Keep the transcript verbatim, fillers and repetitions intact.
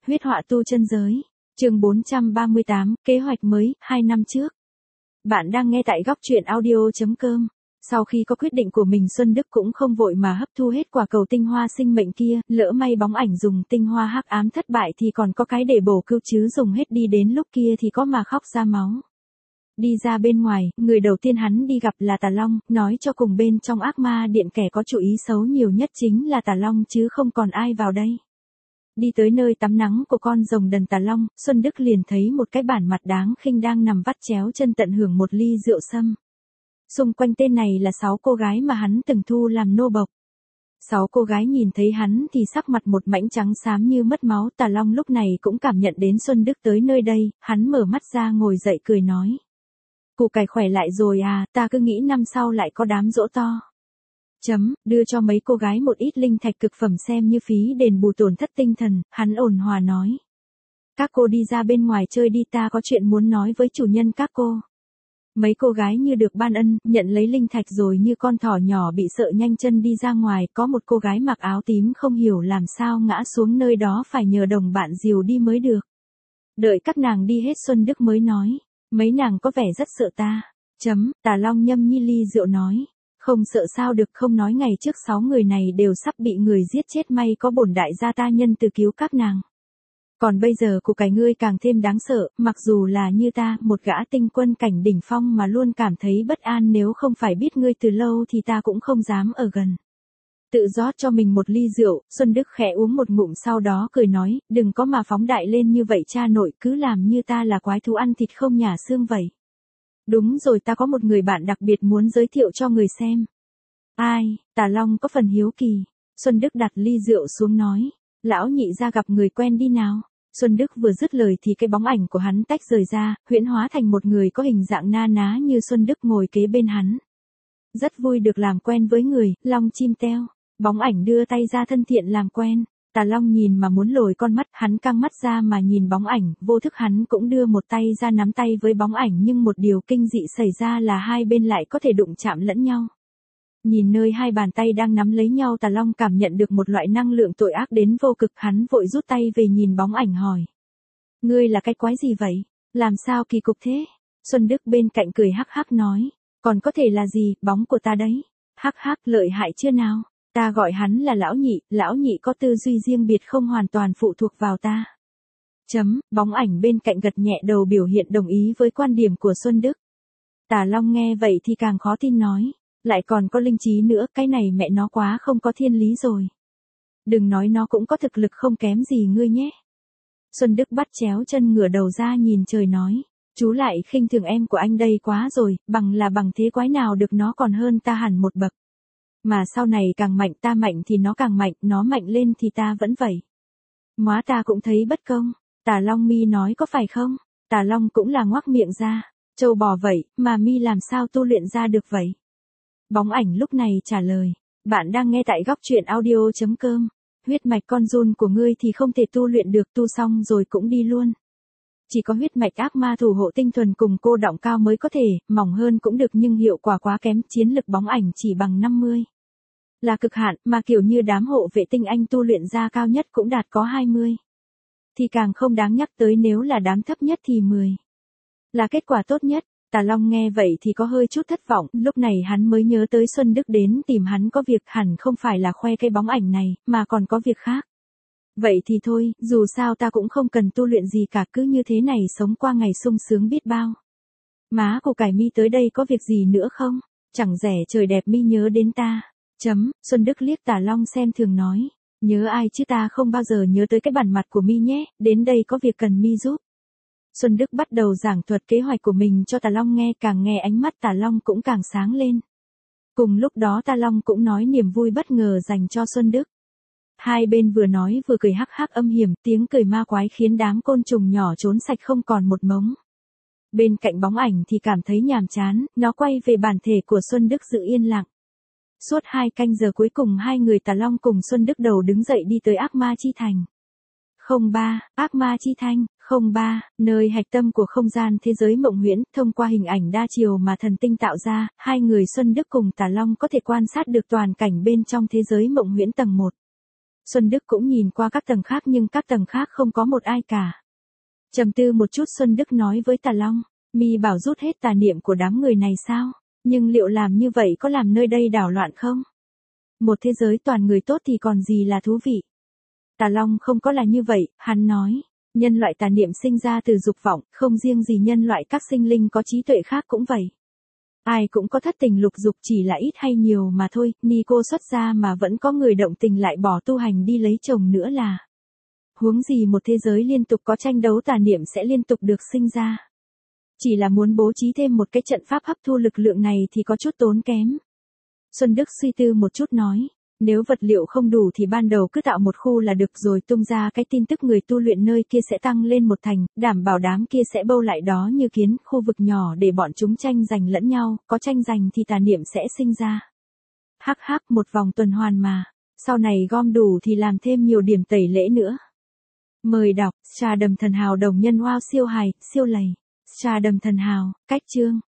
Huyết họa tu chân giới. Chương bốn trăm ba mươi tám, kế hoạch mới, hai năm trước. Bạn đang nghe tại góc truyện audio chấm com. Sau khi có quyết định của mình, Xuân Đức cũng không vội mà hấp thu hết quả cầu tinh hoa sinh mệnh kia, lỡ may bóng ảnh dùng tinh hoa hắc ám thất bại thì còn có cái để bổ cứu, chứ dùng hết đi đến lúc kia thì có mà khóc ra máu. Đi ra bên ngoài, người đầu tiên hắn đi gặp là Tà Long, nói cho cùng bên trong ác ma điện kẻ có chủ ý xấu nhiều nhất chính là Tà Long chứ không còn ai vào đây. Đi tới nơi tắm nắng của con rồng đần Tà Long, Xuân Đức liền thấy một cái bản mặt đáng khinh đang nằm vắt chéo chân tận hưởng một ly rượu sâm. Xung quanh tên này là sáu cô gái mà hắn từng thu làm nô bộc. Sáu cô gái nhìn thấy hắn thì sắc mặt một mảnh trắng xám như mất máu. Tà Long lúc này cũng cảm nhận đến Xuân Đức tới nơi đây, hắn mở mắt ra ngồi dậy cười nói. Củ cải khỏe lại rồi à, ta cứ nghĩ năm sau lại có đám giỗ to. Chấm, đưa cho mấy cô gái một ít linh thạch cực phẩm xem như phí đền bù tổn thất tinh thần, hắn ổn hòa nói. Các cô đi ra bên ngoài chơi đi, ta có chuyện muốn nói với chủ nhân các cô. Mấy cô gái như được ban ân, nhận lấy linh thạch rồi như con thỏ nhỏ bị sợ nhanh chân đi ra ngoài. Có một cô gái mặc áo tím không hiểu làm sao ngã xuống nơi đó, phải nhờ đồng bạn dìu đi mới được. Đợi các nàng đi hết, Xuân Đức mới nói. Mấy nàng có vẻ rất sợ ta. Chấm, Tà Long nhâm nhi ly rượu nói. Không sợ sao được, không nói ngày trước sáu người này đều sắp bị người giết chết, may có bổn đại gia ta nhân từ cứu các nàng. Còn bây giờ của cái ngươi càng thêm đáng sợ, mặc dù là như ta, một gã tinh quân cảnh đỉnh phong mà luôn cảm thấy bất an, nếu không phải biết ngươi từ lâu thì ta cũng không dám ở gần. Tự rót cho mình một ly rượu, Xuân Đức khẽ uống một ngụm sau đó cười nói, đừng có mà phóng đại lên như vậy cha nội, cứ làm như ta là quái thú ăn thịt không nhả xương vậy. Đúng rồi, ta có một người bạn đặc biệt muốn giới thiệu cho người xem. Ai? Tà Long có phần hiếu kỳ. Xuân Đức đặt ly rượu xuống nói, lão nhị ra gặp người quen đi nào. Xuân Đức vừa dứt lời thì cái bóng ảnh của hắn tách rời ra, huyễn hóa thành một người có hình dạng na ná như Xuân Đức ngồi kế bên hắn. Rất vui được làm quen với người, Long chim teo. Bóng ảnh đưa tay ra thân thiện làm quen. Tà Long nhìn mà muốn lồi con mắt, hắn căng mắt ra mà nhìn bóng ảnh, vô thức hắn cũng đưa một tay ra nắm tay với bóng ảnh, nhưng một điều kinh dị xảy ra là hai bên lại có thể đụng chạm lẫn nhau. Nhìn nơi hai bàn tay đang nắm lấy nhau, Tà Long cảm nhận được một loại năng lượng tội ác đến vô cực, hắn vội rút tay về nhìn bóng ảnh hỏi. Ngươi là cái quái gì vậy? Làm sao kỳ cục thế? Xuân Đức bên cạnh cười hắc hắc nói. Còn có thể là gì, bóng của ta đấy. Hắc hắc, lợi hại chưa nào? Ta gọi hắn là lão nhị, lão nhị có tư duy riêng biệt, không hoàn toàn phụ thuộc vào ta. Chấm, bóng ảnh bên cạnh gật nhẹ đầu biểu hiện đồng ý với quan điểm của Xuân Đức. Tà Long nghe vậy thì càng khó tin nói. Lại còn có linh trí nữa, cái này mẹ nó quá không có thiên lý rồi. Đừng nói nó cũng có thực lực không kém gì ngươi nhé. Xuân Đức bắt chéo chân ngửa đầu ra nhìn trời nói. Chú lại khinh thường em của anh đây quá rồi, bằng là bằng thế quái nào được, nó còn hơn ta hẳn một bậc. Mà sau này càng mạnh, ta mạnh thì nó càng mạnh, nó mạnh lên thì ta vẫn vậy. Móa ta cũng thấy bất công. Tà Long mi nói có phải không? Tà Long cũng là ngoác miệng ra. Châu bò vậy, mà mi làm sao tu luyện ra được vậy? Bóng ảnh lúc này trả lời. Bạn đang nghe tại góc truyện audio chấm com. Huyết mạch con giun của ngươi thì không thể tu luyện được, tu xong rồi cũng đi luôn. Chỉ có huyết mạch ác ma thủ hộ tinh thuần cùng cô đọng cao mới có thể, mỏng hơn cũng được nhưng hiệu quả quá kém, chiến lực bóng ảnh chỉ bằng năm mươi. Là cực hạn, mà kiểu như đám hộ vệ tinh anh tu luyện ra cao nhất cũng đạt có hai mươi. Thì càng không đáng nhắc tới, nếu là đám thấp nhất thì mười. Là kết quả tốt nhất. Tà Long nghe vậy thì có hơi chút thất vọng, lúc này hắn mới nhớ tới Xuân Đức đến tìm hắn có việc, hẳn không phải là khoe cái bóng ảnh này, mà còn có việc khác. Vậy thì thôi, dù sao ta cũng không cần tu luyện gì cả, cứ như thế này sống qua ngày sung sướng biết bao. Má của cải mi tới đây có việc gì nữa không? Chẳng rẻ trời đẹp mi nhớ đến ta. Chấm, Xuân Đức liếc Tà Long xem thường nói. Nhớ ai chứ, ta không bao giờ nhớ tới cái bản mặt của mi nhé, đến đây có việc cần mi giúp. Xuân Đức bắt đầu giảng thuật kế hoạch của mình cho Tà Long nghe, càng nghe ánh mắt Tà Long cũng càng sáng lên. Cùng lúc đó Tà Long cũng nói niềm vui bất ngờ dành cho Xuân Đức. Hai bên vừa nói vừa cười hắc hắc âm hiểm, tiếng cười ma quái khiến đám côn trùng nhỏ trốn sạch không còn một mống. Bên cạnh bóng ảnh thì cảm thấy nhàm chán, nó quay về bản thể của Xuân Đức giữ yên lặng. Suốt hai canh giờ cuối cùng hai người Tà Long cùng Xuân Đức đầu đứng dậy đi tới ác ma chi thành. không ba, ác ma chi thanh, không ba, nơi hạch tâm của không gian thế giới mộng huyễn, thông qua hình ảnh đa chiều mà thần tinh tạo ra, hai người Xuân Đức cùng Tà Long có thể quan sát được toàn cảnh bên trong thế giới mộng huyễn tầng một. Xuân Đức cũng nhìn qua các tầng khác nhưng các tầng khác không có một ai cả. Trầm tư một chút Xuân Đức nói với Tà Long, mi bảo rút hết tà niệm của đám người này sao? Nhưng liệu làm như vậy có làm nơi đây đảo loạn không? Một thế giới toàn người tốt thì còn gì là thú vị? Tà Long không có là như vậy, hắn nói. Nhân loại tà niệm sinh ra từ dục vọng, không riêng gì nhân loại, các sinh linh có trí tuệ khác cũng vậy. Ai cũng có thất tình lục dục, chỉ là ít hay nhiều mà thôi, ni cô xuất gia mà vẫn có người động tình lại bỏ tu hành đi lấy chồng nữa là. Huống gì một thế giới liên tục có tranh đấu tà niệm sẽ liên tục được sinh ra. Chỉ là muốn bố trí thêm một cái trận pháp hấp thu lực lượng này thì có chút tốn kém. Xuân Đức suy tư một chút nói, nếu vật liệu không đủ thì ban đầu cứ tạo một khu là được rồi, tung ra cái tin tức người tu luyện nơi kia sẽ tăng lên một thành, đảm bảo đám kia sẽ bâu lại đó như kiến, khu vực nhỏ để bọn chúng tranh giành lẫn nhau, có tranh giành thì tà niệm sẽ sinh ra. Hắc hắc, một vòng tuần hoàn mà, sau này gom đủ thì làm thêm nhiều điểm tẩy lễ nữa. Mời đọc, Trà Đầm Thần Hào đồng nhân wow siêu hài, siêu lầy. Trà Đầm Thần Hào, cách chương.